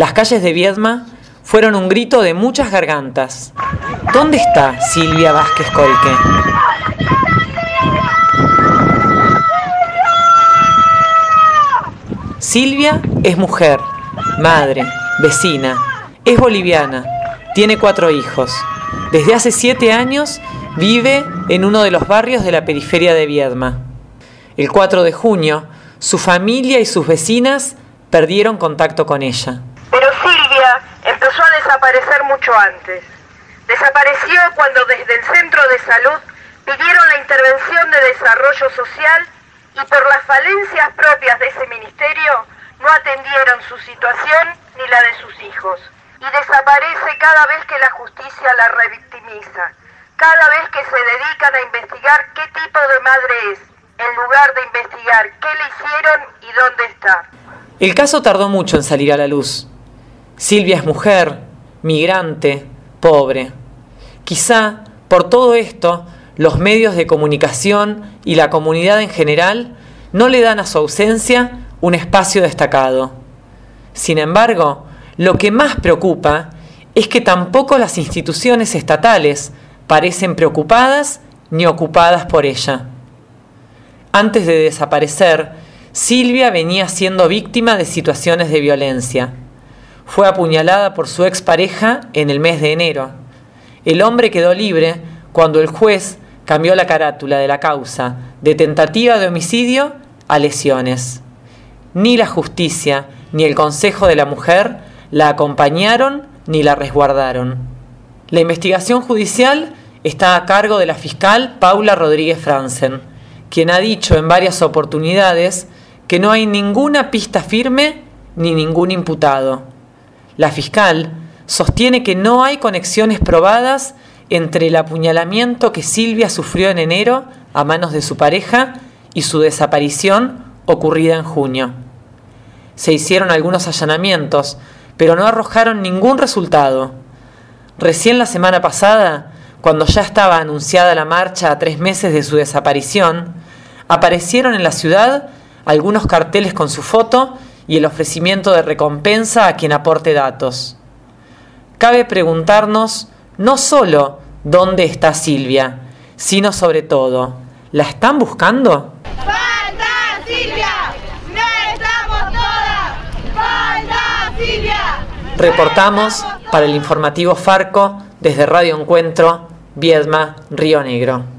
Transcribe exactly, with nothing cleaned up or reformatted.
Las calles de Viedma fueron un grito de muchas gargantas. ¿Dónde está Silvia Vázquez Colque? Silvia es mujer, madre, vecina, es boliviana, tiene cuatro hijos. Desde hace siete años vive en uno de los barrios de la periferia de Viedma. El cuatro de junio, su familia y sus vecinas perdieron contacto con ella. Pero Silvia empezó a desaparecer mucho antes. Desapareció cuando desde el centro de salud pidieron la intervención de desarrollo social y por las falencias propias de ese ministerio no atendieron su situación ni la de sus hijos. Y desaparece cada vez que la justicia la revictimiza, cada vez que se dedican a investigar qué tipo de madre es, en lugar de investigar qué le hicieron y dónde está. El caso tardó mucho en salir a la luz. Silvia es mujer, migrante, pobre. Quizá, por todo esto, los medios de comunicación y la comunidad en general no le dan a su ausencia un espacio destacado. Sin embargo, lo que más preocupa es que tampoco las instituciones estatales parecen preocupadas ni ocupadas por ella. Antes de desaparecer, Silvia venía siendo víctima de situaciones de violencia. Fue apuñalada por su expareja en el mes de enero. El hombre quedó libre cuando el juez cambió la carátula de la causa de tentativa de homicidio a lesiones. Ni la justicia ni el Consejo de la Mujer la acompañaron ni la resguardaron. La investigación judicial está a cargo de la fiscal Paula Rodríguez Franzen, quien ha dicho en varias oportunidades que no hay ninguna pista firme ni ningún imputado. La fiscal sostiene que no hay conexiones probadas entre el apuñalamiento que Silvia sufrió en enero a manos de su pareja y su desaparición ocurrida en junio. Se hicieron algunos allanamientos, pero no arrojaron ningún resultado. Recién la semana pasada, cuando ya estaba anunciada la marcha a tres meses de su desaparición, aparecieron en la ciudad algunos carteles con su foto y el ofrecimiento de recompensa a quien aporte datos. Cabe preguntarnos no solo dónde está Silvia, sino sobre todo, ¿la están buscando? ¡Falta Silvia! ¡No estamos todas! ¡Falta Silvia! Reportamos para el informativo Farco desde Radio Encuentro, Viedma, Río Negro.